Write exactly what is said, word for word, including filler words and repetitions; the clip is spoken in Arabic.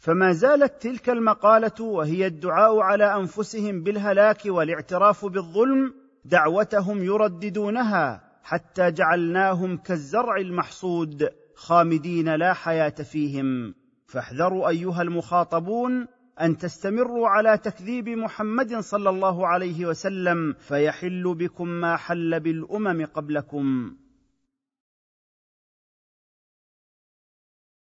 فما زالت تلك المقالة وهي الدعاء على أنفسهم بالهلاك والاعتراف بالظلم دعوتهم يرددونها، حتى جعلناهم كالزرع المحصود خامدين لا حياة فيهم. فاحذروا أيها المخاطبون أن تستمروا على تكذيب محمد صلى الله عليه وسلم، فيحل بكم ما حل بالأمم قبلكم.